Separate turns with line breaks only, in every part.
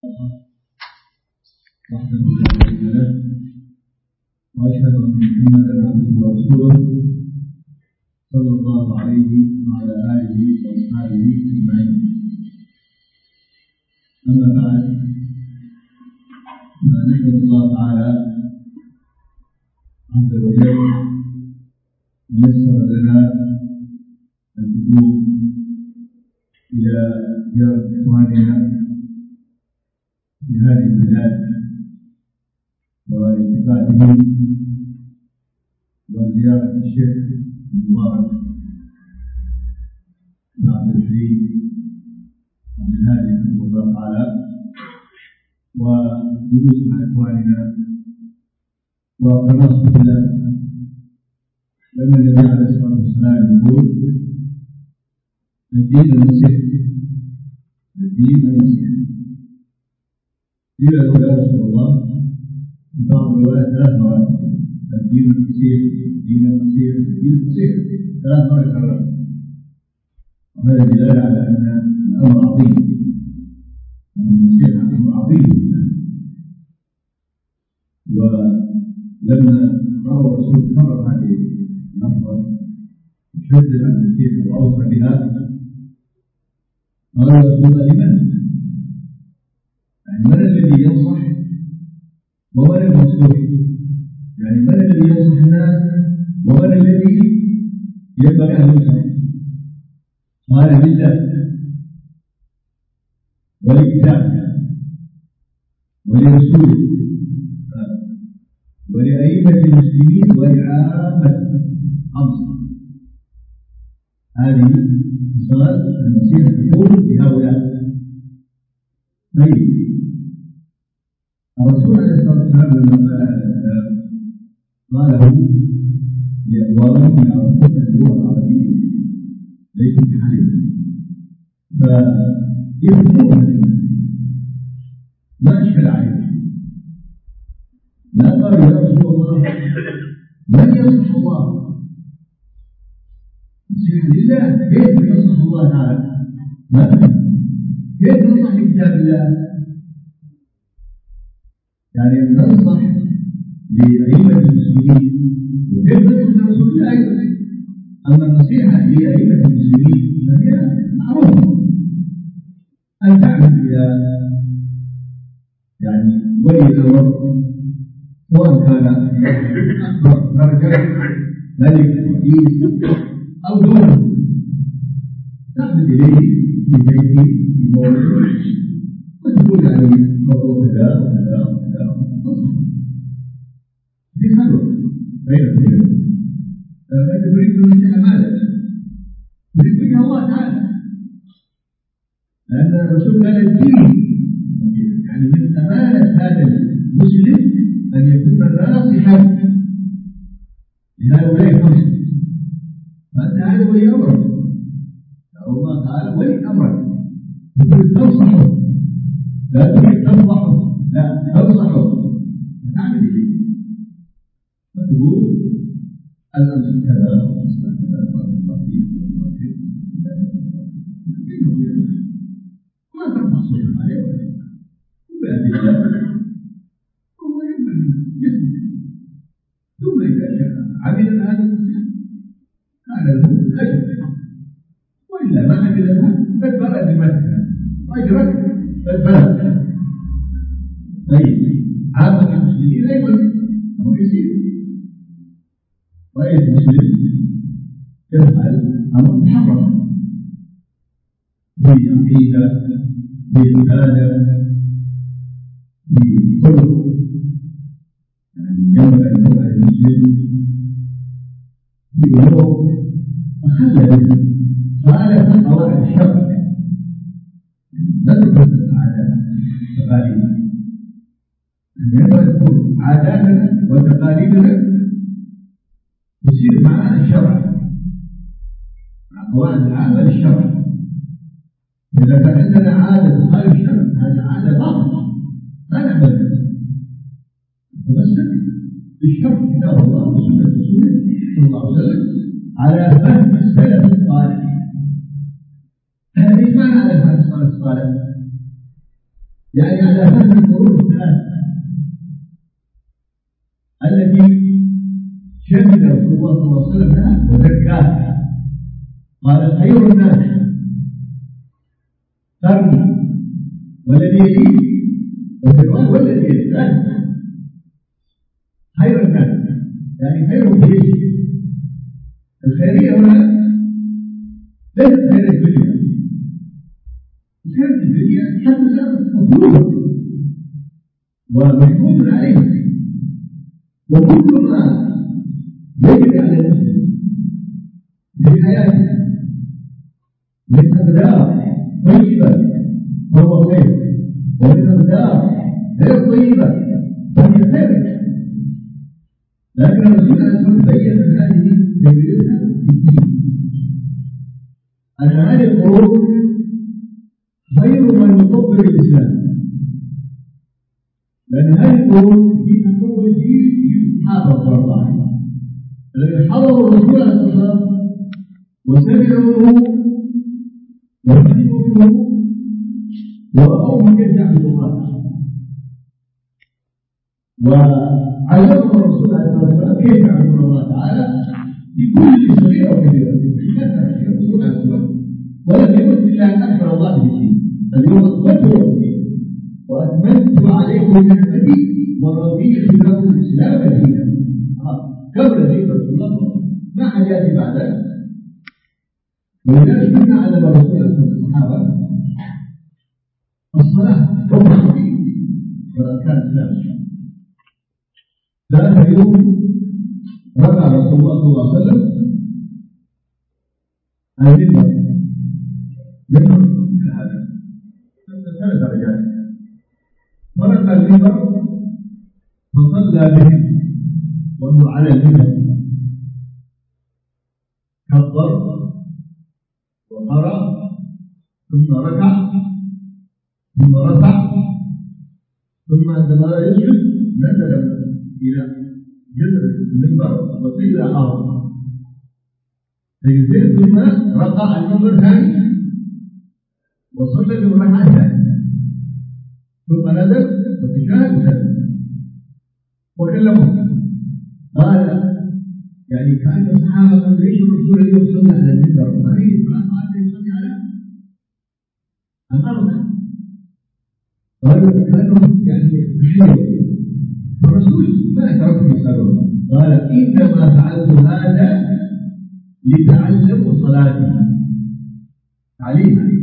وحده لا شريك له واشهد ان محمدا عبده ورسوله صلى الله عليه وعلى اله واصحابه اجمعين. اما بعد، فنحمد الله تعالى عز وجل ان يسر لنا القدوم الى ديار اخواننا في هذه البلاد والتقائهم وزيارة الشيخ المبارك بن عبد الحليم عبد الهادي رحمه الله تعالى، وجلوس مع إخواننا والتناصح بالله، لأن النبي عليه الصلاة والسلام يقول: الدين النصيحة، الدين النصيحة. قيل له: يا رسول الله، في بعض الروايات 3 مرات: الدين النصيحة، الدين النصيحة، الدين النصيحة، 3 مرات كرر. وهذا دلالة على أن الأمر عظيم، أن النصيحة أمر عظيم جدا. ولما رأى الرسول كرر هذه اللفظة وشدد على النصيحة وأوصى بها، قال: يا رسول الله، لمن؟ يعني من الذي ينصح ومن المنصوح؟ يعني من الذي ينصح الناس ومن الذي ينبغي أن ينصح؟ قال: لله ولكتابه ولرسوله ولأئمة المسلمين ولعامة 5. هذه خصال النصيحة تكون لهؤلاء. طيب، الرسول عليه الصلاة والسلام لما قال هذا الكلام قاله لأقوام يعرفون اللغة العربية ليسوا بحالهم، فيفهمون ما أشكل عليهم. لا قالوا: يا رسول الله، من ينصح الله؟ نصيحة لله، كيف ينصح الله تعالى؟ ما كيف ننصح بكتاب الله؟ يعني ننصح لأئمة المسلمين، وكيف ننصح لرسول الله أيضا. أما النصيحة لأئمة المسلمين فهي معروفة، أن تعمل إلى يعني ولي الأمر، سواء كان أكبر درجة ملك رئيس أو دونه، تعمل إليه في بيته في موضوع وتقول عليه موضوع كذا وكذا وكذا، في خلوة بينك وبينه. فأنت تريد النصيحة ماذا؟ تريد وجه الله تعالى، لأن الرسول قال: الدين. يعني من أمانة هذا المسلم أن يكون ناصحا لهؤلاء 5. فأنت هذا ولي أمرك، الله تعالى ولي أمرك، تريد تنصحه، لا تريد تنصحه، لا تنصحه، فتعمل إليه وتقول: الأمس كذا وأمس كذا وأمس ما ترفع صوتك عليه ولا وبأدلة، هو ينبغي يسمع. ثم إذا شاء عمل هذا النصيحة كان له أجر، وإلا ما عمل لها فالبلد بمثل أجرك فالبلد. طيب، عامة المسلمين أيضا أمر يسير. رأي المسلم يفعل أمر محرم بعقيدة، بعبادة، بخلق، يعني ينبغي أن يفعل المسلم بأمور خالف قواعد الشرع، لا تكون عادات تقاليد. ينبغي أن تكون عاداتنا وتقاليدنا تصير مع الشرع، مع قواعد العامة للشرع. إذا كان عندنا عادة تخالف الشرع، هذه عادة باطلة لا نعمل بها. نتمسك بالشرع، كتاب الله وسنة رسوله صلى الله عليه وسلم على فهم السلف الصالح. ايش معنى على فهم السلف الصالح؟ يعني على فهم القرون الثلاث التي شهد رسول الله صلى الله عليه وسلم لها وزكاها. قال خير الناس قرني والذي يليه، وفي الرواية والذي يليه. خير الناس يعني خير الجيش. الخيرية هنا ليست خير الدنيا، خير الدنيا الحمد لله مطلوبة ومحمود عليه، وكل ما يجري على المسلم في حياته من أقدار طيبة فهو خير، ومن أقدار غير طيبة فهي خير. لكن الرسول عليه الصلاة والسلام بين هذه خيريتها في الدين، أن هذه القرون خير من يطبق الإسلام، لأن هذه القرون في أول جيل الصحابة رضي الله عنهم الذين حضروا الرسول عليه الصلاة والسلام وسمعوه وفهموه ورأوه كيف يعبد الله، وعلمهم الرسول عليه الصلاة والسلام كيف يعبدون الله تعالى بكل صغيرة وكبيرة. كثر الرسول عليه الصلاة والسلام ولم يكن إلا أن أكبر الله بشيء. اليوم أكملت لكم وأتممت عليكم نعمتي ورضيت لكم الإسلام دينا. كبر ذلك رسول الله ما حاجاتي بعد ذلك. ولذلك كنا علم الرسول الصحابة الصلاة فوق الخطيب والأركان الإسلام. ذات يوم رفع رسول الله صلى الله عليه وسلم المنبر كهذا 3 درجات، فرفع المنبر فصلى بهم وهو على المنبر، كبر وقرأ ثم ركع ثم رفع، ثم عندما يسجد نزل إلى جذر المنبر وسجد على الأرض، فيزيد ثم رفع المنبر ثاني وصلى بالركعة الثانية، ثم نزل وتشاهد وسلم وكلمه. قال يعني كأن الصحابة من ليش الرسول اليوم صلى على المنبر ما هي فلان يصلي على الأرض؟ قالوا كانوا يعني بحيرة الرسول ما تركوا يصلوا. قال إنما فعلت هذا لتعلموا صلاتي، تعليما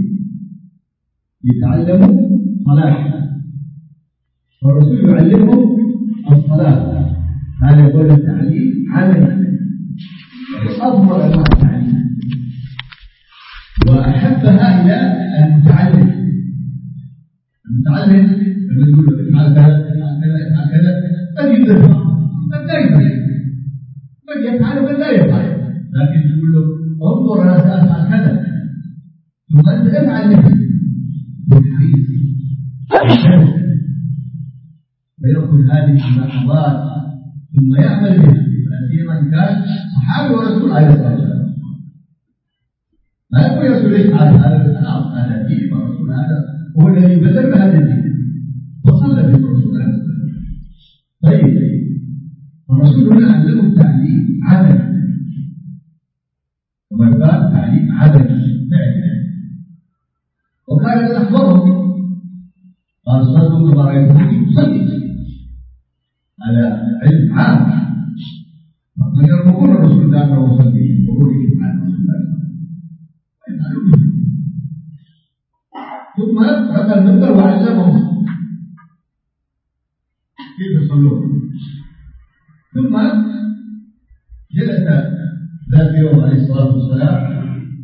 لتعلموا صلاتي، والرسول يعلمهم الصلاة. هذا يقول التعليم عملي أفضل أنواع التعليم وأحبها إلى المتعلم. المتعلم لما يقول له افعل كذا افعل كذا افعل كذا قد يفعل قد لا يفعل، قد يفعل وقد لا يفعل، لكن يقول له انظر انا سافعل كذا ثم انت افعل مثلي بالحريص فيأخذ هذه الملاحظات ثم يعمل بها، لا سيما ان كان صحابي ورسول عليه الصلاه والسلام. لا يقول يا رسول الله هذا دين ورسول هذا هو الذي بدل هذا الدين وصلى به الرسول عليه الصلاه والسلام. طيب الرسول هنا علمه التعليم عملي، كما قال تعليم عملي فعلي. وكان يحضرهم قال صلوا كما رايتموني اصلي، على علم عام. من يقول الرسول كانه يصلي يقول لي عن رسول الله ثم رفع المنبر وعلمهم كيف يصلون. ثم جلس ذات يوم عليه الصلاة والسلام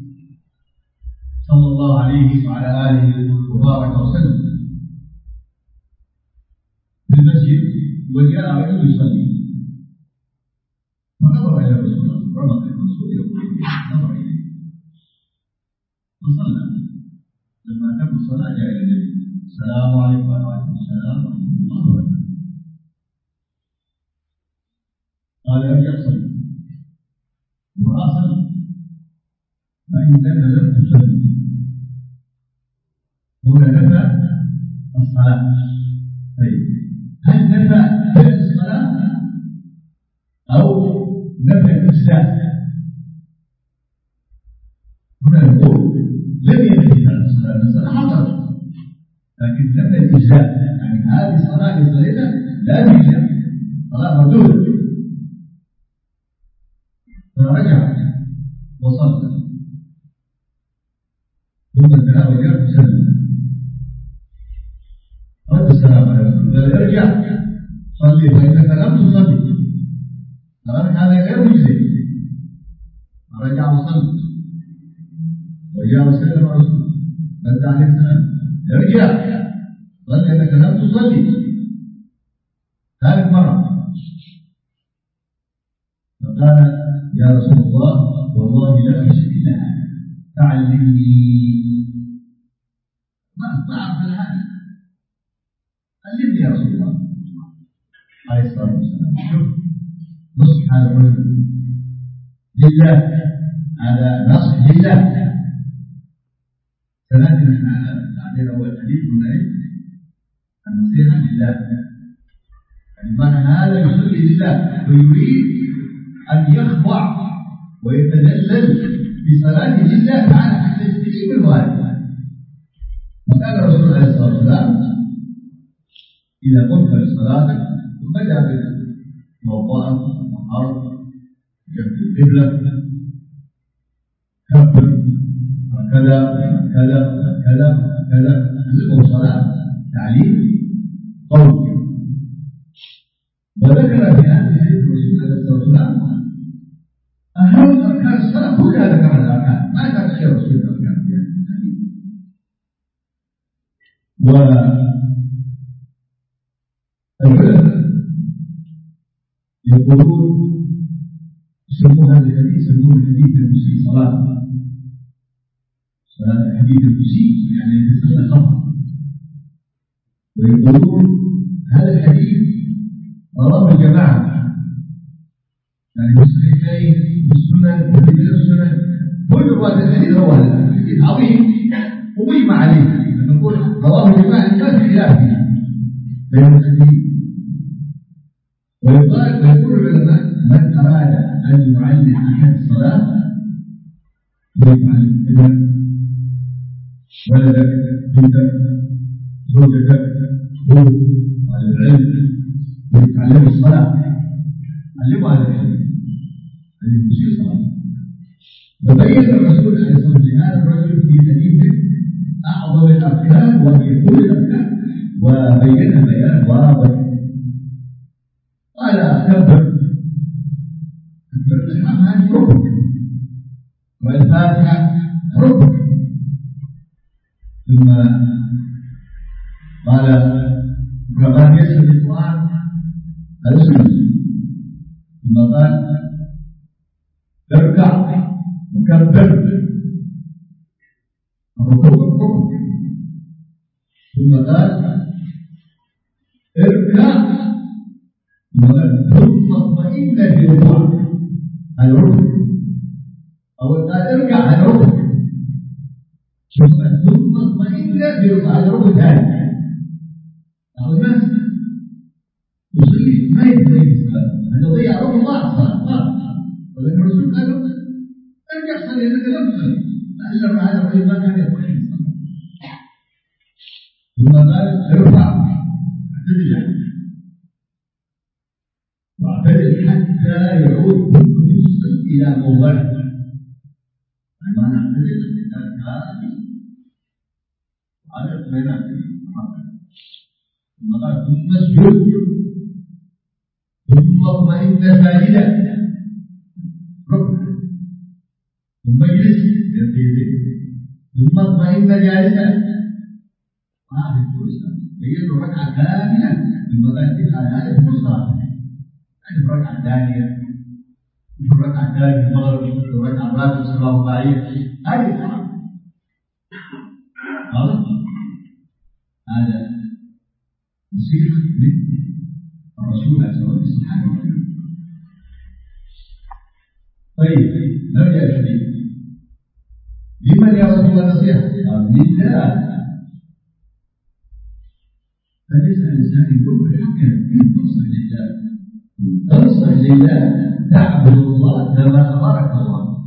صلى الله عليه وعلى آله وبارك وسلم في المسجد، وجاء رجل يصلي فنظر إلى رسول الله، رمق الرسول يقول نظر إليه فصلى. لما تم الصلاة جاء إلى النبي السلام عليكم وعليكم السلام ورحمة الله وبركاته. قال ارجع صلي، وأصل فإنك لم تصلي. هنا نفى الصلاة الصلاة. طيب هل نفى فعل الصلاة أو نفى الإجزاء؟ هنا نقول لم ينفي فعل الصلاة، الصلاة حصلت لكن نفى الإجزاء، يعني هذه الصلاة اللي صليتها لا تجزأ، صلاة مردودة. فرجع وصلى ثم انتهى وجاء وسلم، رد السلام على الرسول قال ارجع صلي فإنك لم تصلي، قال هذا غير مجزي. فرجع وصلى وجاء وسلم على الرسول، رد عليه السلام ارجع صلي إنك لم تصلي ثالث مرة. فقال يا رسول الله والله لا أشهد إلا هذا فعلمني. ما أعرف الهدي، علمني يا رسول الله عليه الصلاة والسلام. شوف نصح هذا الرجل لله، هذا نصح لله. سنأتي نحن على أول حديث من النصيحة لله، يعني معنى هذا يصلي لله ويريد أن يخضع ويتذلل بصلاته لله تعالى حتى يستجيب الوالد. وقال الرسول عليه الصلاة والسلام إذا قمت لصلاتك ثم جاء بك توضأت وطهرت جنب القبلة كبر وكذا وكذا وكذا وكذا، علمه الصلاة تعليم قوي. وذكر في هذه الرسول عليه الصلاة والسلام أهم أركان الصلاة كلها، ذكر الأركان ما ذكر شيء رسول الأركان يعني. والعلماء يقولون يسمون هذا الحديث يسمون الحديث المسيء صلاة الحديث المسيء يعني يتصل خطأ. ويقولون هذا الحديث رواه الجماعة يعني الصحيحين والسنن وكتب السنن، كل رواة الحديث رواه الحديث عظيم ومجمع عليه. لما نقول رواه الجماعة ما في خلاف بين الحديث. ويقول العلماء من أراد أن يعلم أحد الصلاة يفعل ابنك ولدك بنتك زوجتك أخوك على العلم ويتعلم الصلاة، علموا هذا الحديث الذي يصير صلاة. وبين الرسول عليه الصلاة والسلام هذا الرجل في حديثه أعظم الأركان وهي كل الأركان وبينها بيان واضح. قال كبر الإحرام هذه ركن والفاتحة ركن، ثم قال كما يسر القرآن هذا سنة، ثم قال اركع وكبر الركوع، ثم قال اركع ثم اطمئن في الركوع هذا ركن، أو قال اركع هذا ركن، ثم اطمئن في الركوع هذا ركن ثاني. أو الناس يصلي ما يطمئن في الصلاة، هذا ضيع ركن الله الصلاة. ولكن الرسول قال ارجع صلي لك لم تصلي إلا هذا الرجل ما كان يطمئن في الصلاة. ثم قال ارفع اعتدل واعتدل حتى يعود كل يصل إلى موضعه. ما نعتدل الإنسان هذه وعلى اطمئنان. ثم قال ثم اسجد ثم اطمئن ساجدا ركن، ثم اجلس ثم اطمئن جالسا. هذه الفرصة هي الركعة كاملة ثم تأتي هذه الفرصة يعني الركعة الثانية الركعة الثالثة المغرب الركعة الرابعة الصلاة الرباعية هذه الصلاة. هذا نصيحة من الرسول عليه الصلاة والسلام. طيب نرجع الحديث. لمن يا رسول الله نصيحة؟ قال لله. فليس الإنسان يقول حقا كيف تنصح لله؟ تنصح لله تعبد الله كما أمرك الله.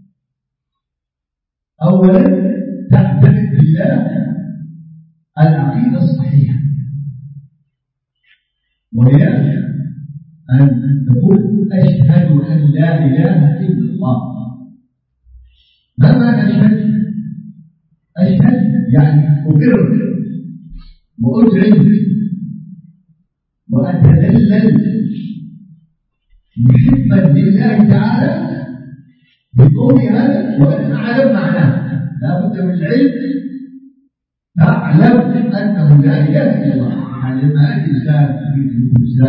أولا تعتقد بالله العقيدة الصحيحة، وهي أن تقول أشهد أن لا إله إلا الله. ما معنى أشهد؟ أشهد يعني أقر وأدعي وأتذلل محبا لله تعالى بقول هذا، وأنا أعلم معناه. لا بد من العلم، أعلم أنه لا إله إلا الله. يعني لما أتي إنسان يريد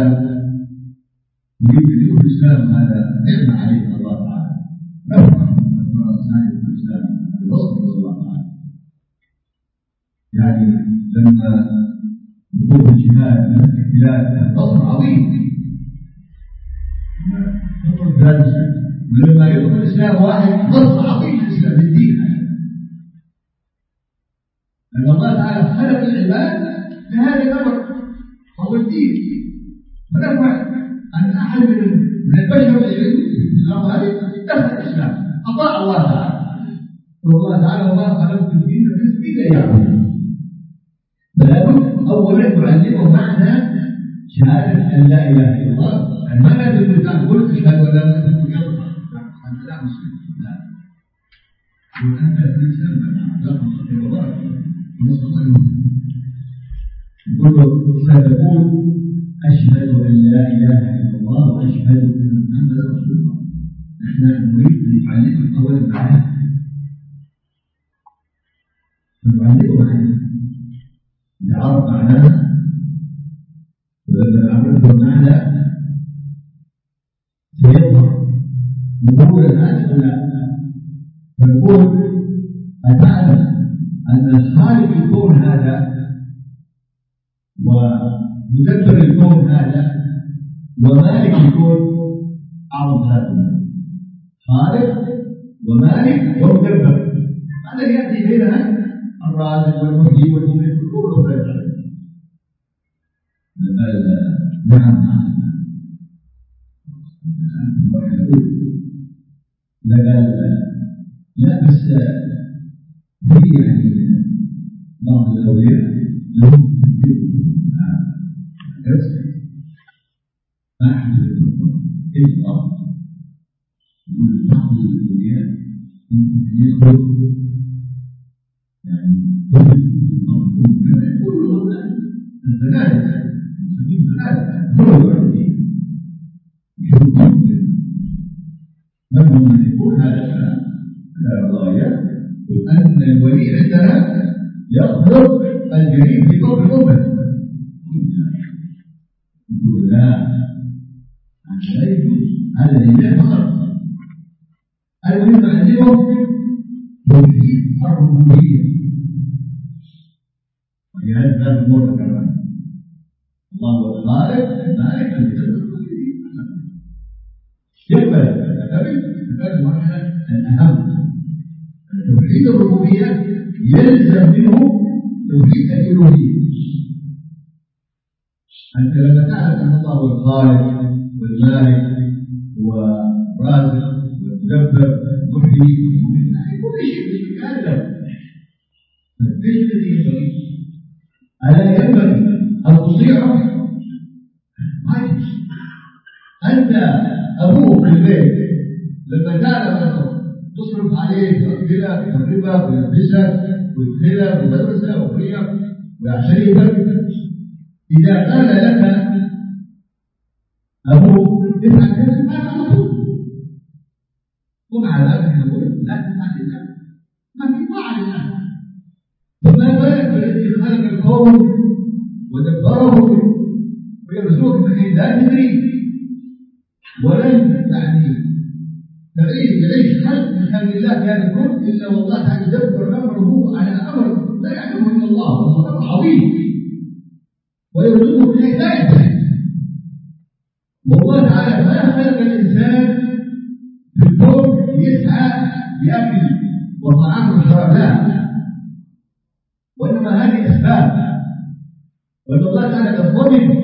الإسلام هذا نعمة عليه الله تعالى، نفرح أن الإنسان يدخل الإسلام بفضل الله تعالى. يعني لما يقول الجهاد من البلاد نصر عظيم، ولما يدخل الإسلام واحد نصر عظيم الإسلام للدين، لأن الله تعالى خلق العباد لهذا الأمر وهو الدين. فنفع أن أحد من البشر الإسلام هذه دخل الإسلام أطاع الله تعالى، والله تعالى وما خلقت الدين إلا يعبد. فلا بد أولا تعلمه معنى شهادة أن لا إله إلا الله. يعني ما لازم تقول أشهد أن لا إله إلا الله أنت لا مسلم، لا، وأنت الإنسان لا تستطيع الله ونستطيع يقول فتقول أشهد أن لا إله إلا الله وأشهد أن محمدا رسول الله. نحن نريد أن نعلمه أولا معناه، فنعلمه معناه نعرف معناه، ولما نعرفه معناه سيظهر وجود الناس ولا. فنقول أتعلم أن الخالق الكون هذا ومدبر الكون هذا ومالك الكون أعظم هذا، خالق ومالك ومدبر. هذا يأتي بينها الرازق والمحيي والمميت كله ذلك. نعم لا بس في يعني بعض الأولياء لهم تدبير ما أحد إلا الله. يقول بعض الأولياء يمكن يخرج يعني مضمون كما يقول الزلازل نسميه زلازل هو الذي يشوفون من يقول هذا الكلام هذا الغاية، وأن الولي عندنا يخلق الجليد في قبر الأمة. يقول لا، هذا لا يجوز، هذا لله فقط. المهم نعلمه توحيد الربوبية، ولهذا كان الأمور كمان الله هو الخالق المالك المدبر كل شيء. يقبل هذه المرحلة الأهم. توحيد الربوبية يلزم منه توحيد الألوهية. أنت لما تعلم أن الله هو الخالق والمالك والرازق والمدبر والمحيي والمميت كل شيء هذا، ايش الذي ينبغي؟ ألا ينبغي أن تطيعه؟ ما يجوز. أنت أبوك في البيت لما تعلم تصرف عليه تأكله وتدربه ويلبسه ويدخله ويدرسه ويقريه ويعشريه، إذا قال لك أبوك افعل كذا ما تعرفه، ومع ذلك نقول لا تفعل كذا، ما في طاعة لله. فما بالك بالذي خلق الكون ودبره ويرزقك من لا تدري ولن يعني يعيش خلق من خلق الله في هذا الكون الا والله تعالى يدبر امره على امر لا يعلمه الا الله، وهو امر عظيم، ويرزقه من لا يدري. والله تعالى ما خلق الانسان في الكون يسعى ياكل وطعام وشراب، لا، وانما هذه اسباب. وأن الله تعالى قد ضمن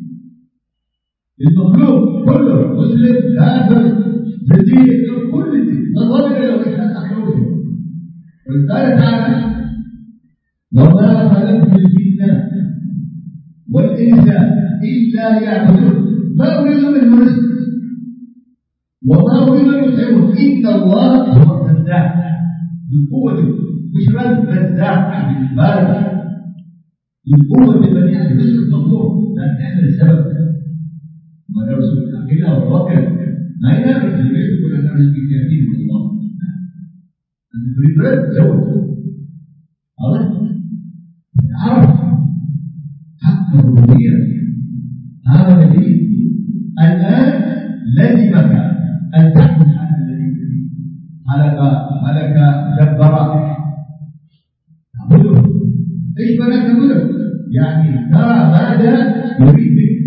المخلوق كله، مسلم كافر زنديق كل الدين قد ضمن له أخوته. وقال تعالى: وما خلقت الجن والإنس إلا ليعبدون ما أريد منهم رزق وما أريد أن يطعمون إن الله هو الرزاق بالقوة، مش رزاق بالبالغ، بالقوة التي يعني رزق المطلوب، لأن إحنا السبب. ما ده رسول العقيدة والتوكل ما ينافق في البيت يقول أنا رزقي كافي من الله. أنت تريد رزق زوج الله عرف حق الربوبية. هذا الذي الآن لزمك أن تحكم هذا الذي خلق ملك دبر تعبده. إيش معنى تعبده؟ يعني ترى ماذا يريد بك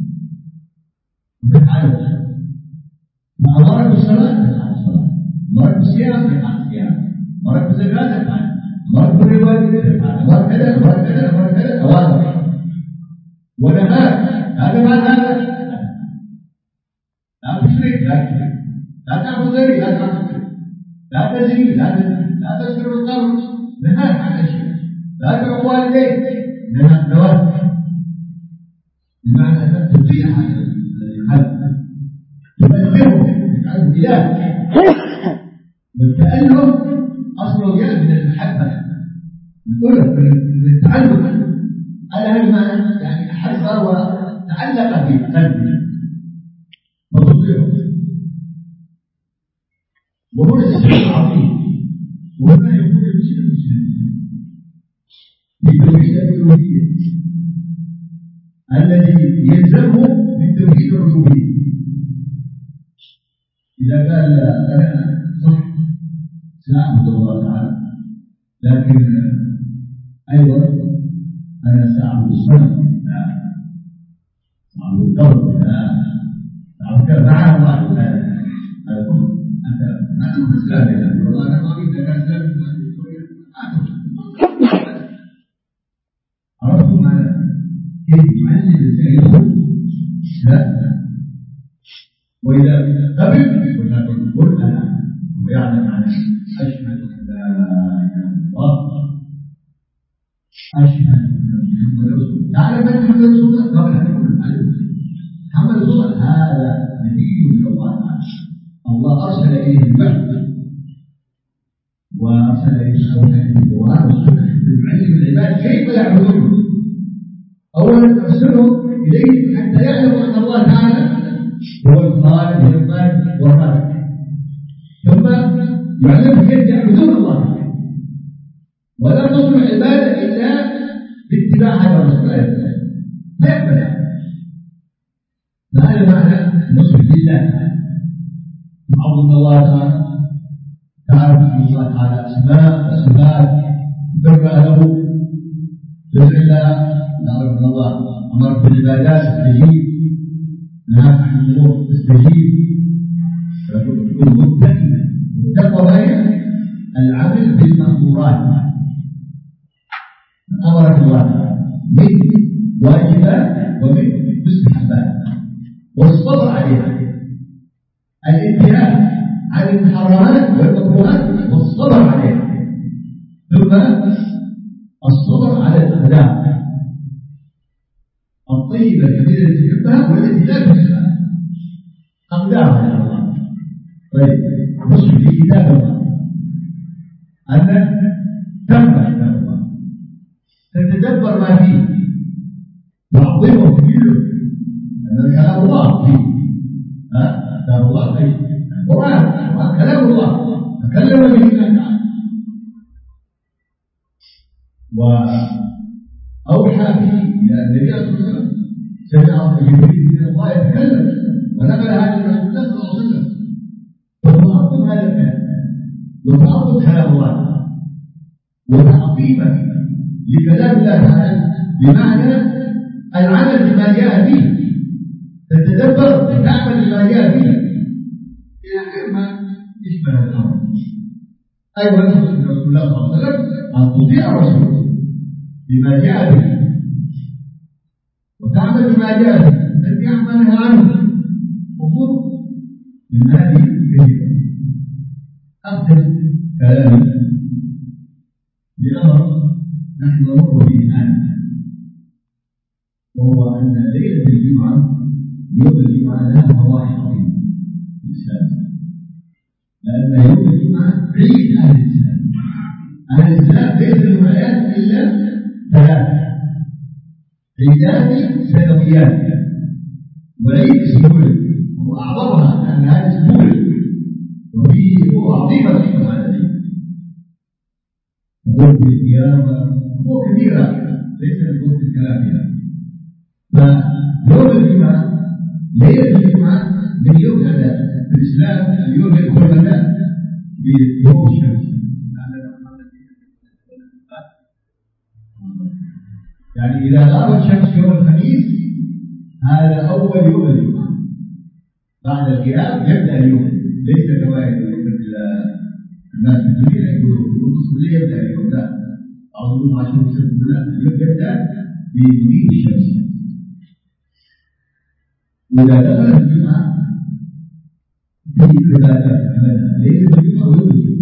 وتفعله. أمرك بالصلاة تفعل الصلاة، أمرك بالصيام تفعل الصيام، أمرك بالزكاة تفعل، أمرك بالربا تفعل، أمرك كذا أمرك كذا أمرك كذا أوامر ونهاك. هذا معنى هذا لا تشرك لا تشرك، لا تعبد غيري لا تعبد غيري، لا تزني لا تسكر القبر، نهاك عن الشرك، لا تعق والديك نهاك بمعنى أنك تطيع هذا الذي خلق تبلغه تجعله إله. والتأله أصله يأتي من المحبة من التعلق على هذا المعنى، يعني أحب وتعلق بقلبه وتطيعه. وهنا السر العظيم، وهنا يكون المسلم في توحيد الألوهية الذي يلزمه من توحيد الربوبية. إذا قال أنا صح سأعبد الله تعالى، لكن أيضا أنا سأعبد الصنم، لا سأعبد الكون، لا سأعبد كذا مع الله. هذا كفر. أنت مسلم يا الله، أنا ما أريد أن أسلم. عرفتم معنى كيف يعلم الإنسان يدخل؟ لا. وإذا قبل قل أنا ويعلم أنا أشهد أن لا إله إلا الله، أشهد أن محمد رسول الله. تعالى من محمد رسول الله قبل أن يقول محمد رسول الله، هذا نبي من الله تعالى، الله أرسل إليه الوحي وأرسل إليه القرآن والسنة ليعلم العباد كيف يعبدونه. أولا أرسله إليه حتى يعلموا أن الله تعالى هو الخالق والمالك والرازق، ثم يعلمهم كيف يعبدون الله، ولا تصل العبادة إلا باتباع هذا الرسول لا يقبل. فهذا معنى النصح لله، تعظم الله تعالى، تعرف أن الله تعالى أسماء وصفات ترجع له، جزء الله تعرف أن الله أمرك بالعبادات استجيب، نهاك عن الأمور استجيب، تكون متقنا. التقوى هي العمل بالمأمورات، أمرك الله تعالى من واجبات ومن مستحبات، والصبر عليها، الانتهاء عن المحرمات والمكروهات والصبر عليها، ثم الصبر على الأخلاق الطيبة الكثيرة التي تحبها والتي لا تحبها، أقدارها إلى الله. طيب، نصح في كتاب الله أنك تقرأ كتاب الله، تتدبر ما فيه، تعظمه كله، أن كلام الله فيه، كلام الله فيه، القرآن كلام الله تكلم به الله تعالى، وأوحى به إلى النبي صلى الله عليه وسلم، سمع جبريل من الله يتكلم ونقل هذا الرسول الله صلى الله عليه وسلم. وتعظم هذا الكلام وتعظم كلام الله وتعظيمه لكلام الله تعالى، بمعنى العمل بما جاء به، تتدبر تعمل بما جاء به إلى غير ما يشبه هذا الأمر. أيضا رسول الله صلى الله عليه وسلم أن تطيع الرسول بما جاء به وعمل بما جاء الذي يعمل عنه وفر من هذه الكلمة. أختم كلامي بأمر نحن نمر به الآن، وهو أن ليلة الجمعة يوم الجمعة لها فوائد عظيمة في الإسلام، لأن يوم الجمعة عيد أهل الإسلام. أهل الإسلام ليس لهم آيات إلا ثلاثة: عيدان سنويان وعيد اسبوعي، هو أعظمها لأن هذا اسبوعي وفيه قوة عظيمة في هذا العيد. نقول بالقيامة أمور كثيرة ليس للوقت الكلام فيها. فيوم الجمعة ليلة الجمعة من يوم هذا في الإسلام اليوم يدخل لنا بيوم الشمس، يعني إذا غابت الشمس يوم الخميس هذا أول يوم الجمعة، بعد القيام يبدأ اليوم، ليس كما يقول الناس في الدنيا يقولوا في نصف الليل يبدأ اليوم، لا، أظن 10 سنة، لا، اليوم يبدأ بمغيب الشمس. وإذا دخلت الجمعة في عبادات عملها ليلة الجمعة ويوم الجمعة.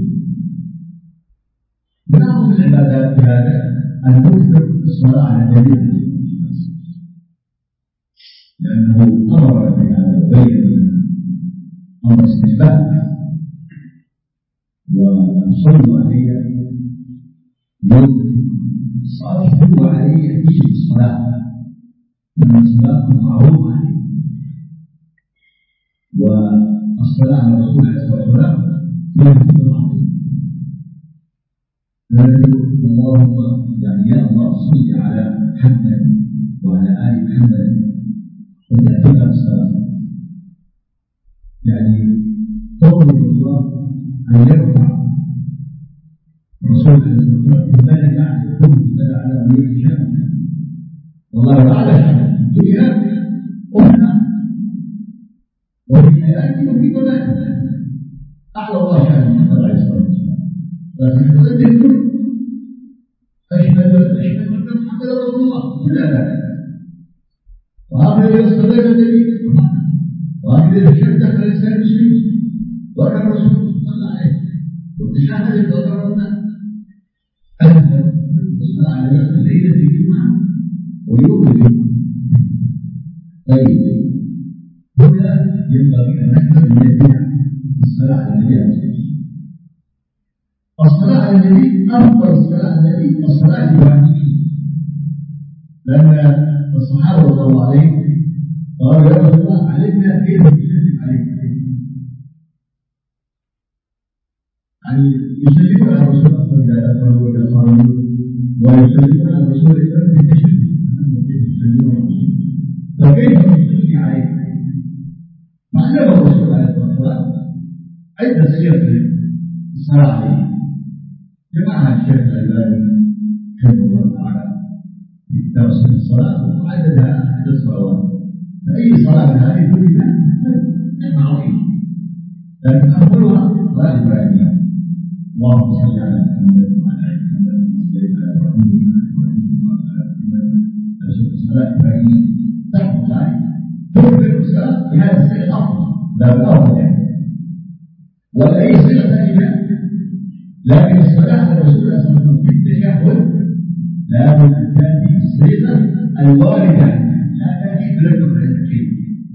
من أعظم العبادات في هذا أن نكثر الصلاة على النبي، لأنه أمر بهذا وبين أمر استحباب، وأن صلوا علي يوم صلوا علي في الصلاة، أن الصلاة معروفة عليه، والصلاة على الرسول عليه الصلاة والسلام فيها فضل عظيم. اللهم يعني يا الله صل على محمد وعلى آل محمد وتأتينا بالصلاة، يعني تطلب الله أن يرفع الرسول عليه الصلاة والسلام في بالك أعلى كل بل على أمير الشام، والله أعلى شأن الدنيا أخرى وفي حياته وفي مماته، أعلى الله شأن محمد عليه الصلاة والسلام. لكن تقدم أشهد أن محمد رسول الله كل هذا، وهكذا يصطدق النبي، وهكذا الشهد دخل الإنسان المسلم وكان الرسول صلى الله عليه وتشاهد الضرورة أن الصلاة على ليلة الجمعة ويوم الجمعة. طيب هنا ينبغي أن نحذر من البدع الصلاة على النبي عليه الصلاة والسلام. الصلاة على النبي أفضل الصلاة على النبي الصلاة الواجبية، لأن الصحابة رضي الله عليهم قالوا يا رسول الله علمنا كيف نسلم عليك، يعني يسلمون على الرسول أصلا إذا دخلوا إلى صاروا، ويسلمون على الرسول إذا في التشهد أنهم كيف يسلمون على الرسول، فكيف نسلم عليك؟ معلم الرسول عليه الصلاة والسلام عدة سير الصلاة عليه، جمعها الشيخ الألباني رحمه الله تعالى في كتاب صفة الصلاة وعددها 10 صلوات، فأي صلاة من هذه كلها نعمة عظيمة، لكن أفضلها صلاة إبراهيم، اللهم صل على محمد وعلى آل محمد وصل على إبراهيم وعلى آل محمد. صلاة إبراهيم تحفظ الله تكبر الصلاة بهذا الصيغة أفضل، لا بالأفضل يعني، ولا أي صيغة ثانية. لكن الصلاة على الرسول صلى الله عليه وسلم في التشهد لابد أن تأتي بالصيغة الواردة، لا تأتي بالرقم التشهد،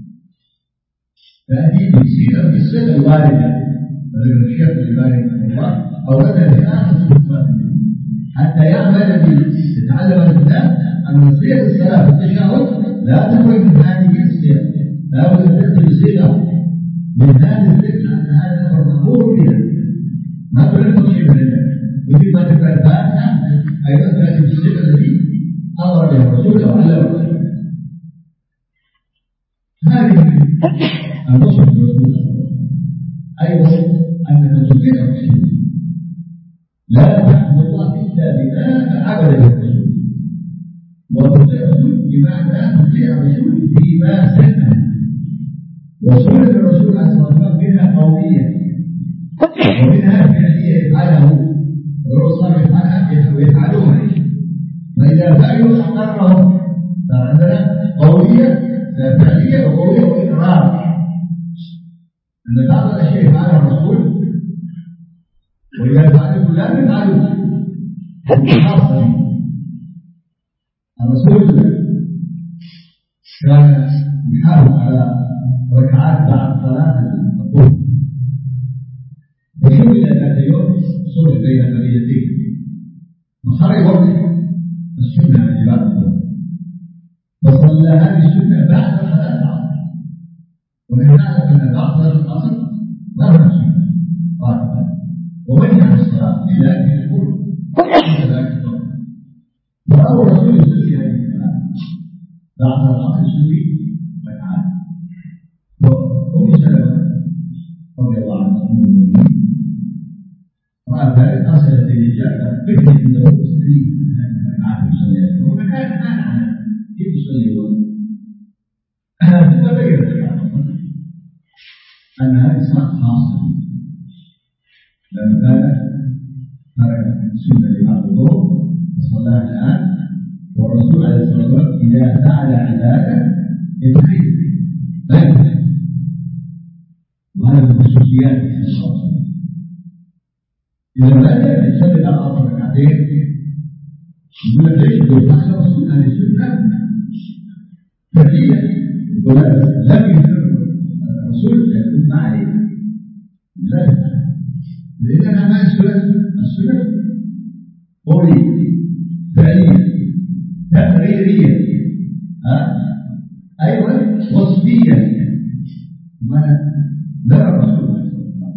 تأتي بالصيغة الواردة. فذكر الشيخ الألباني رحمه الله أوردها في آخر صلاة النبي حتى يعمل يتعلم الإنسان أن صيغة الصلاة في التشهد لا تخرج من هذه الصيغة، لابد أن تأتي بصيغة من هذه الصيغة، أن هذا أمر مأمور بها، ما تلقى شيء من ذلك. مثل ما تقرأ الفاتحة أيضا تأتي بالصيغة التي أمر بها الرسول وعلمه. هذه النصح للرسول أيضا أنك تطيع الرسول، لا تعبد الله إلا بما عبد به الرسول، وتطيع الرسول بمعنى تطيع الرسول فيما سنه، وسنة الرسول عليه الصلاة والسلام منها قولية ومنها فعلية يفعله، والرسول يفعلها ويفعلونها، فإذا فعلوا أقرهم فعندنا قولية فعلية وقولية وإقرار أن بعض الأشياء يفعلها الرسول وإذا فعله لا نفعله خاصة. الرسول كان يحافظ على ركعات بعد صلاة الظهر، فشغل ذات يوم صلح بين قريتين وصار يوضح السنة في بعد الظهر، فصلى هذه السنة بعد صلاة العصر، ونحن نعلم أن بعد صلاة العصر لا هو سنة راتبة ومنع الصلاة إلا أن يشكر ذلك فأول رسول يصلي هذه الصلاة بعد العصر يصلي ركعات. وأم سلمة رضي الله عنها أم المؤمنين رأى ذلك أرسلت إليه بكر من الرؤوس لي ركعات يصليها وما كان مانعا كيف يصلي هو ثم بين أن هذه صلاة خاصة لما كان ترك السنة لبعض الظهر وصلاها الآن، والرسول عليه الصلاة والسلام إذا فعل عبادة يتخيل لا يتخيل، وهذا من خصوصيات صلى الله عليه وسلم. إذا بدأ يصلي الأربع ركعتين يقول لك ليش يقول فعل الرسول هذه السنة فعليا، يقول لم يذكر الرسول يكون ما عليه لا يفعل، لأنها ما السنة قولية فعلية تقريرية أيضا وصفية. ما نرى الرسول عليه الصلاة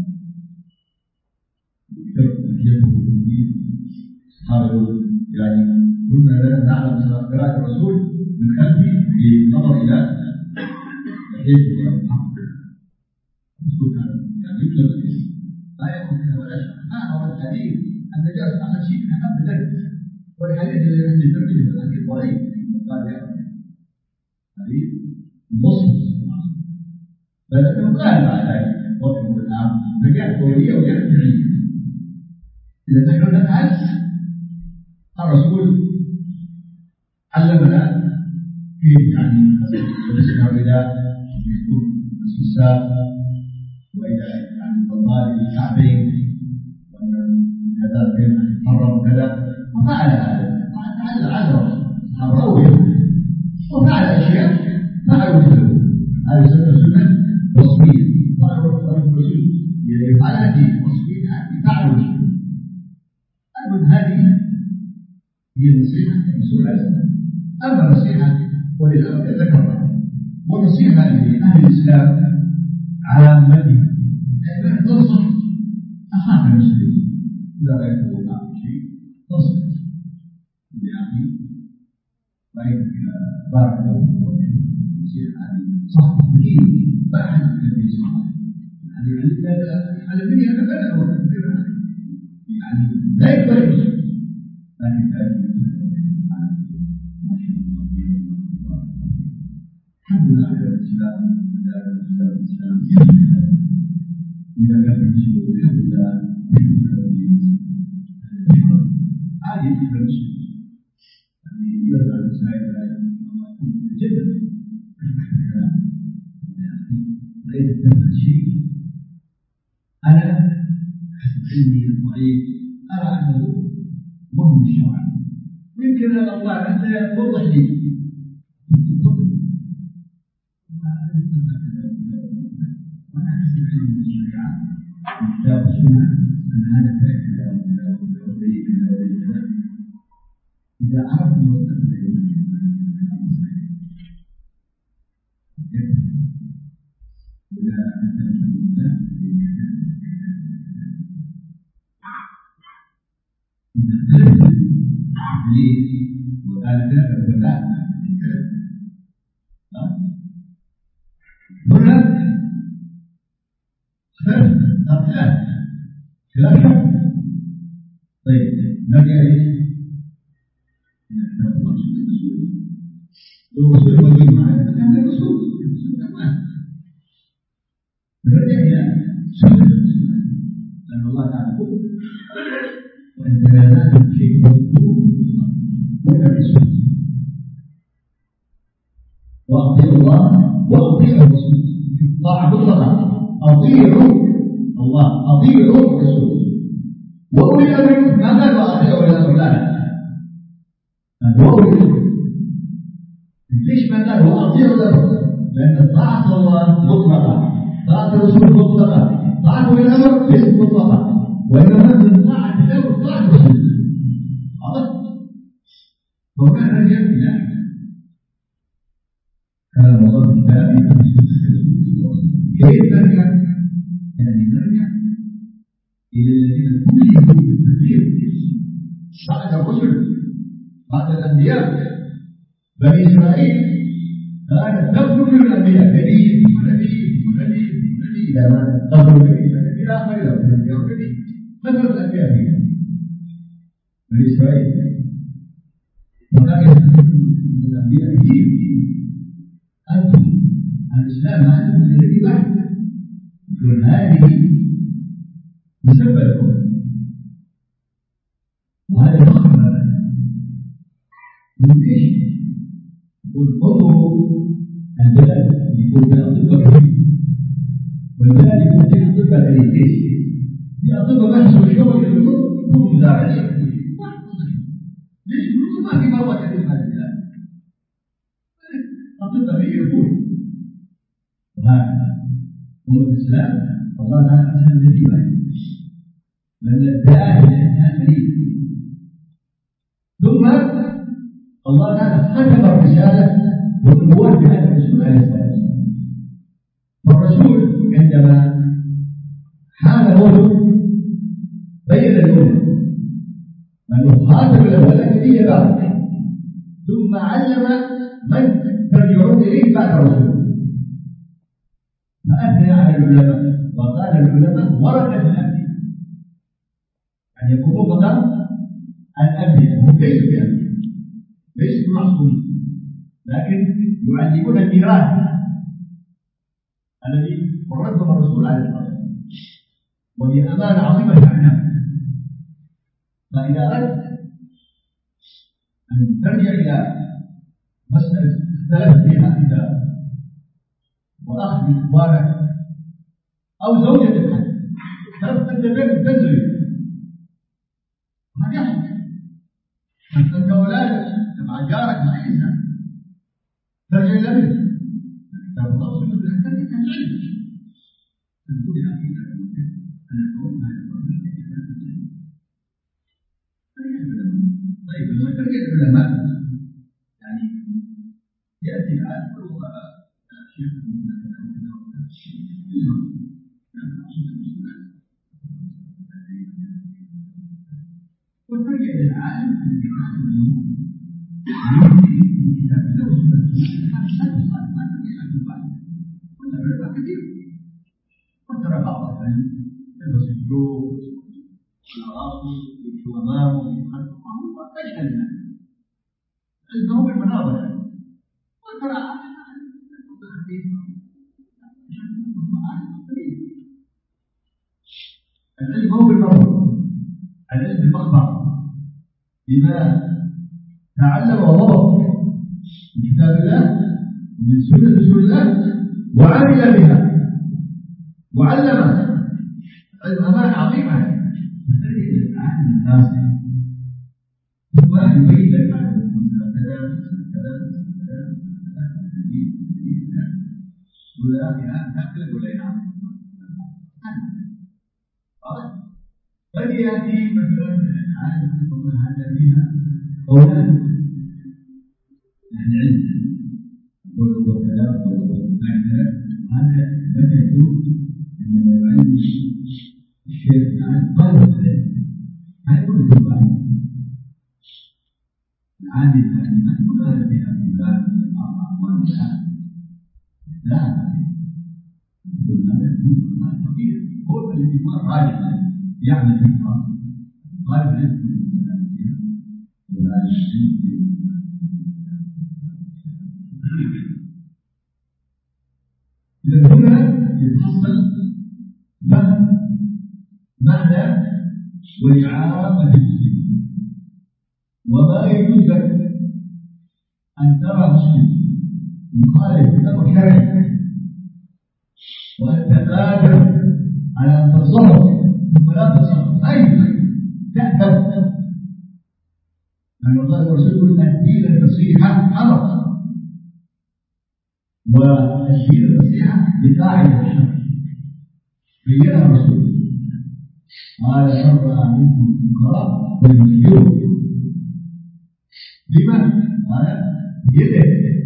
والسلام أصحابه يعني كنا لا نعلم قراءة الرسول من خلفه بالنظر إلى حيث الحق. الرسول كان يعني يطلب الاسم لا يكون فيها ولا شك. هذا الحديث النجاسة أحد شيء أهم ذلك، والحديث الذي ترجمه الحديث ضعيف قال يا حديث مصر بل أنه قال بعد ذلك وقفه الآن فجاء قولية وجاء فعلية. إذا نحن نفعل الرسول علمنا كيف يعني ونسمع الرداء يكون السساء وإذا يعني الضال الكعبين وأن كذا بين حرم كذا وفعل هذا فعل عذر حرره وفعل أشياء فعلوا مثله. هذه سنة وصفية قال الرسول يفعلها في وصفية فعلوا مثله. أقول هذه هي النصيحة الرسول عليه السلام. أما النصيحة ولذلك ذكرنا والنصيحة لأهل الإسلام عامته أن تنصح أخاك المسلم إذا رأيت وقع شيء تنصح بأخي رأيتك بارك الله فيك النصيحة هذه صح مفيد ما أحد يكفي صح على مني أنا بدأ وكثير يعني لا يكفي لكن هذه الحمد لله على الإسلام إذا كان في شيء الحمد لله عادي في المسلم يعني يرجع المسائل الله يكون جدا رأيت هذا الشيء أنا حسب علمي الضعيف أرى أنه مهم الشرع ويمكن الله أن يوضح لي من الشريعة كتاب السنة أن هذا كلام إذا عرفنا وقال كذا ولا خلاف طيب نرجع إليه الرسول موجود معنا هذا الرسول تمام نرجع إلى سنة الرسول لأن الله تعالى يقول وإن تنازعتم في شيء فردوه إلى الرسول وأطيعوا الله وأطيعوا الرسول. طاعة مطلقة، أطيعوا الله أطيعوا الرسول. وأولي الأمر ما قال وأطيعوا الأولاد، وأولي الأمر ليش ما قال وأطيعوا الأمر؟ لأن طاعة الله مطلقة، طاعة الرسول مطلقة، طاعة الأمر ليست مطلقة، وإنما من طاعة الله وطاعة الرسول. واضح؟ وكان رجع إلى كلام الله في كتابه كيف نرجع؟ يعني نرجع إلى الذين كلفوا بالتبليغ بعد الرسل، بعد الأنبياء. بني إسرائيل كانت تبلغ الأنبياء نبي ونبي ونبي ونبي إلى ما قبل النبي إلى آخره ونبي مثل الأنبياء فيها بني إسرائيل. وكان من الأنبياء دين أنتم الإسلام أنتم الذي بعد يقول هذه مسبة لكم، وهذا فخر لنا. من ايش؟ يقول انظروا البلاد يكون فيها اطباء كثير، والبلاد يكون فيها اطباء قليل. ايش؟ في اطباء بحث والشغل يكون مزارع. ليش؟ ما في مرضى كثير في هذه البلاد، اطباء قليل يكون. وهذا هو الاسلام. الله تعالى أسهل الذي بعد لأن الداعي قليل. ثم الله تعالى ختم الرسالة والنبوة بهذا الرسول عليه الصلاة والسلام. فالرسول عندما حان موته بين الأمة أنه خاتم الأولى نبي بعد، ثم علم من ترجعون إليه بعد الرسول، فأثنى على العلماء وقال العلماء ورثة الأنبياء، أن يكونوا مقام الأنبياء. هم ليسوا بأنبياء، ليسوا معصومين، لكن يعلمون الميراث الذي ورثه الرسول عليه الصلاة والسلام، وهي أمانة عظيمة للأعناق. فإذا أردت أن ترجع إلى مسألة اختلف فيها أنت وأخذ إخوانك أو زوجتك اختلفت أنت تنزل، هذا يحصل. أنت أولادك مع جارك مع أي إنسان ترجع إلى بيتك، كتاب الله سبحانه وتعالى ترجع إلى العلم. تقول يا أخي أنا أقول هذا الرجل طيب لما ترجع العلماء يعني يأتي العالم شيخ وترجع إلى العالم الذي كان اليوم كتاب الله وسنة ما ترجع إلى بعض وترى كثير وترى بعض يلبس الجوب والعراقي يمشي أمامه ويمشي خلفه وهو أجهل الناس عنده بالمناظر وترى العلم هو بالمرء، العلم بالمخبر بما تعلم وضبط من كتاب الله ومن سنة رسول الله وعمل بها وعلم. الأمانة عظيمة تجد العالم الناس ثم يبين لك كذا ولا أكلت ولا ينام. قد يأتي مثلا عالم الله هذا فيها أولاد أهل العلم يقول كلام هذا متى يكون عندما يعلم الشيخ عن طالب العلم هذا يكون في الواحد العادي التعليمات كلها فيها أولاد الأربع والنساء لا يقول هذا يكون فقير هو الذي هو راجل يعمل في الأرض طالب العلم كل الكلام فيها ولا الشيء إذا هنا يتحصل معنى وإعارة المسلمين. وما يجوز لك أن ترى مسلم يخالف الأمر الشرعي وأنت قادر على أن تتصرف ثم لا تتصرف أيضا تأثم. لأن الله الرسول يقول الدين النصيحة حرف، والدين النصيحة بقاعدة الشرع بينها الرسول قال من رأى منكم منكرا فليغيره. لما؟ قال بيده،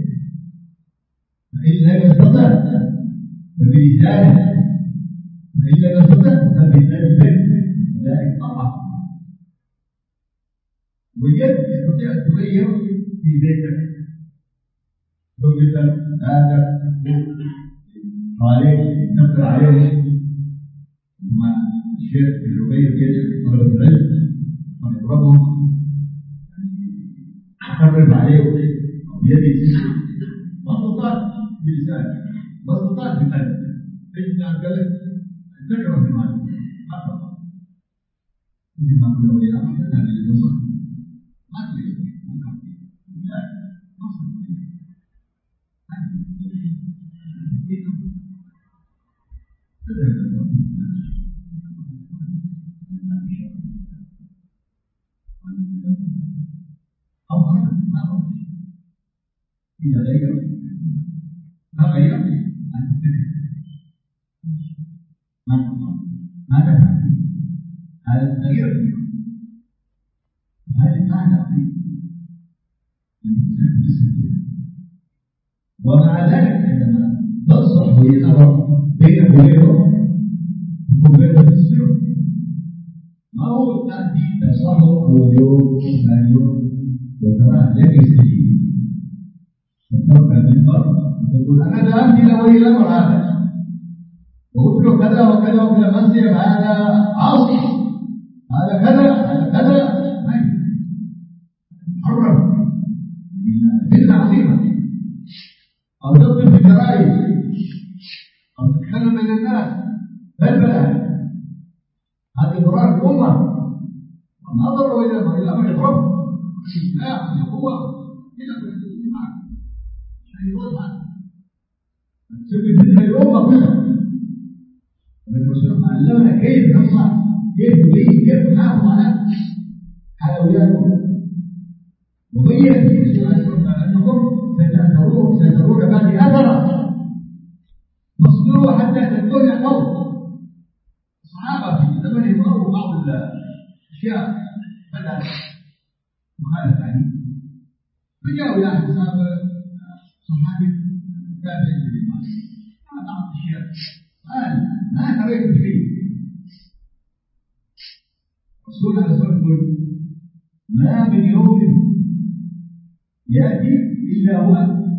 فإن لم يستطع فبلسانه، فإن لم يستطع فبقلبه، وذلك طبعا. واليد تستطيع أن تغير في بيتك، زوجتك، أهلك، عليك تقدر عليه. مع الشيخ يغير بيده طلبة العلم ويضربهم يخرب عليه بيده، ما استطاع بلسانه، ما استطاع بقلبه. ايش قال لك؟ تكره المال فقط. مثل ما قلنا ولي الامر تذهب الى النصر ما تريد منكر، لا نصر تذهب أو هذا ما إذا غير ما غير أن تتكلم ما تفعل هذا التغيير. هذه قاعدة الإنسان مسلم. ومع ذلك عندما تنصح ولي الأمر بينك وبينه يكون بينه السر، ما هو تأتي تصحه أول يوم ثاني يوم وتراه لن يستجيب وترك المنبر وتقول أنا ذهبت إلى ولي الأمر هذا وقلت له كذا وكذا وكذا مسجد هذا عاصي هذا كذا هذا كذا. حرم بدعة عظيمة. أو تكتب في الجرائد أو تتكلم بين الناس بلبلة، هذه ضرر الأمة وما ضروا إلى الأمر يضرب السلاح والقوة إلى الاجتماع عشان يوضح تسبب فتنة الأمة كلها. الرسول علمنا كيف نصنع، كيف نبين، كيف نحافظ على حلوياتهم. وبين الرسول عليه الصلاة والسلام أنكم سترون بعد أثرا واصبروا حتى تكون القول. الصحابة في زمنهم رأوا بعض الأشياء بدأت مخالفة يعني، فجاءوا إلى حساب صحابي تابع للإيمان على بعض الأشياء قال ما تريد شيء. الرسول عليه الصلاة والسلام يقول ما من يوم يأتي إلا هو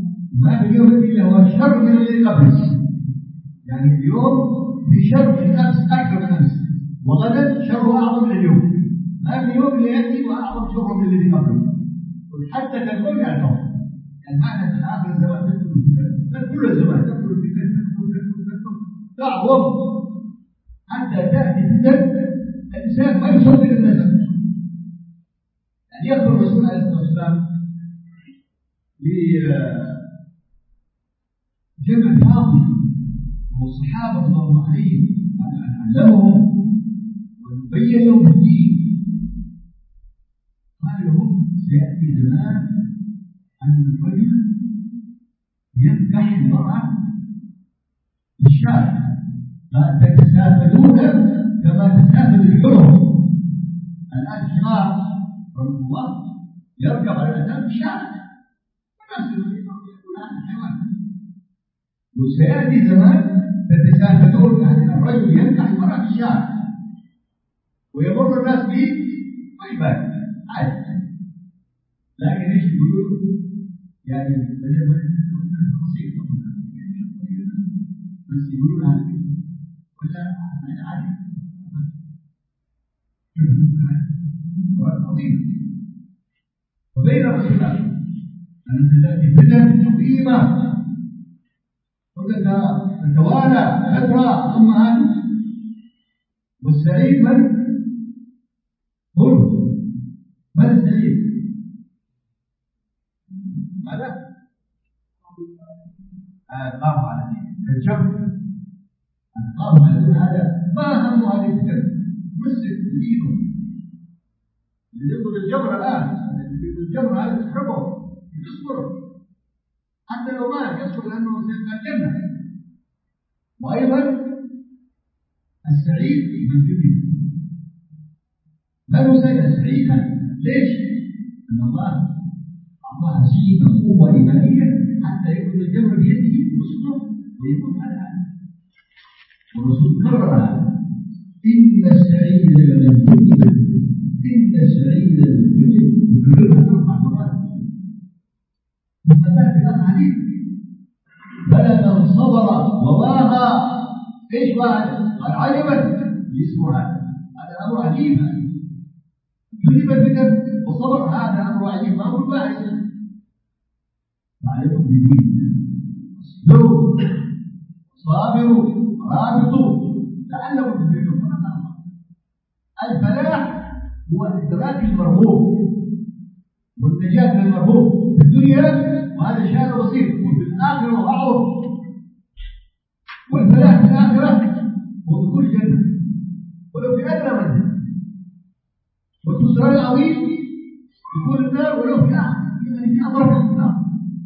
شر من الذي قبله. يعني اليوم في شر من الأمس أكثر من الأمس، وغدا شر أعظم من اليوم. ما من يوم يأتي وأعظم شر من الذي قبله. حتى تكون النوم، يعني معنى أن آخر الزمان تدخل الفتن، بل كل الزمان تدخل الفتن تعظم حتى تأتي فتن الإنسان ما يصدق النزل. يعني يخبر الرسول عليه الصلاة والسلام لجمع فاضل والصحابة رضي الله عليهم علمهم ويبين لهم الدين. قال لهم سيأتي زمان أن الرجل ينكح المرأة في الشارع فتتسافلون كما تتسافل الحرم. الآن الشباب رحمه الله يركب على الأساس في الشارع والناس يقول هذا الحيوان. وسيأتي زمان تتساهلون، يعني الرجل ينكح المرأة في الشارع ويمر الناس به ما يبالي عادي. لكن ايش يقولون؟ يعني بدل ما بسيط بس يقولون هذا ولا عادي. عظيم. وبين الرسولات أن ستأتي فتن عظيمة تتوالى فترة ثم هذه. والسعيد من؟ قل من السعيد؟ ماذا؟ قاموا على دين الجمع، قاموا على دين هذا ما هموا هذه الفتن، مسك دينهم. اللي يضرب الجمر الآن، اللي يضرب الجمر هذا تحبه يصبر حتى لو مات يصبر لأنه سيبقى الجنة. وأيضا السعيد من فيه، من سيد سعيدا ليش؟ أن الله أعطاه سيد قوة إيمانية حتى يأخذ الجمر بيده ويصبر ويموت على هذا. والرسول كرر هذا: إن السعيد لمن كذب، إن السعيد لمن كذب، وكررها 4 مرات. ثم تأتي الحديث: فلمن صبر وواغى. ايش واغى؟ قال عجبا يسمع هذا امر عجيب، كذب الفتن وصبر، هذا امر عجيب ما هو باعث. فعليكم بدين، اصبروا صابروا رابطوا لعلكم تفلحون. الفلاح هو ادراك المرغوب والنجاة من المرغوب في الدنيا، وهذا شيء بسيط، وفي الآخرة وأعظم. والفلاح في الآخرة هو دخول الجنة ولو في أدنى منزل، والخسران العظيم دخول النار ولو في أضرب النار.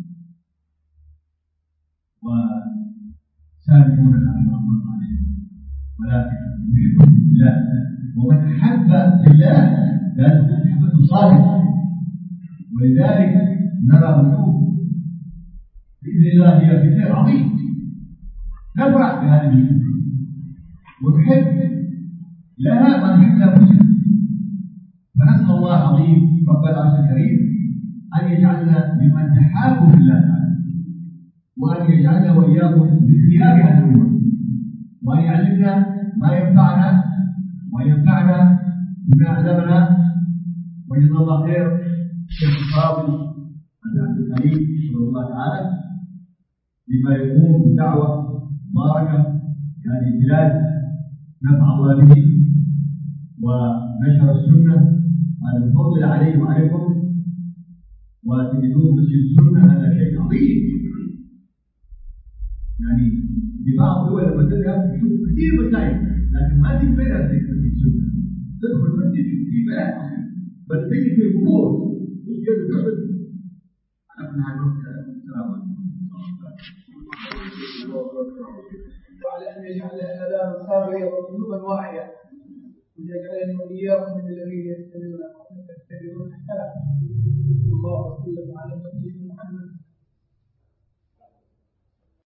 وسابقون على ما أمر عليه، ولكن يحبكم بالله، ومن أحب بالله لا تكون محبته صادقة. ولذلك نرى اليوم بإذن الله هي في خير عظيم، نفرح بهذه اليوم ونحب لها ما نحب لأنفسنا. فنسأل الله العظيم رب العرش الكريم أن يجعلنا ممن تحابوا بالله تعالى، وأن يجعلنا وإياكم من خيار هذه الأمة، وأن يعلمنا ما ينفعنا وأن ينفعنا بما علمنا. وجزا الله خير الشيخ الفاضل عبد الحليم رحمه الله تعالى بما يقوم بدعوة مباركة في هذه البلاد، نفع الله به ونشر السنة. هذا الفضل عليه وعليكم، وتجدون مسجد السنة هذا شيء عظيم. يعني في بعض الدول لما تذهب تشوف كثير مساجد، لكن ما تقبلها زي مسجد السنة. تدخل المسجد في بلاد عظيم، بل تجد في القبور مسجد الجبل. أنا من هذا السلام عليكم.
وعلى أن يجعل آلاما صاغية وقلوبا واعية، ويجعلني وإياكم من الذين يستمعون ويتبعون أحسنه. الله وسلم على نبينا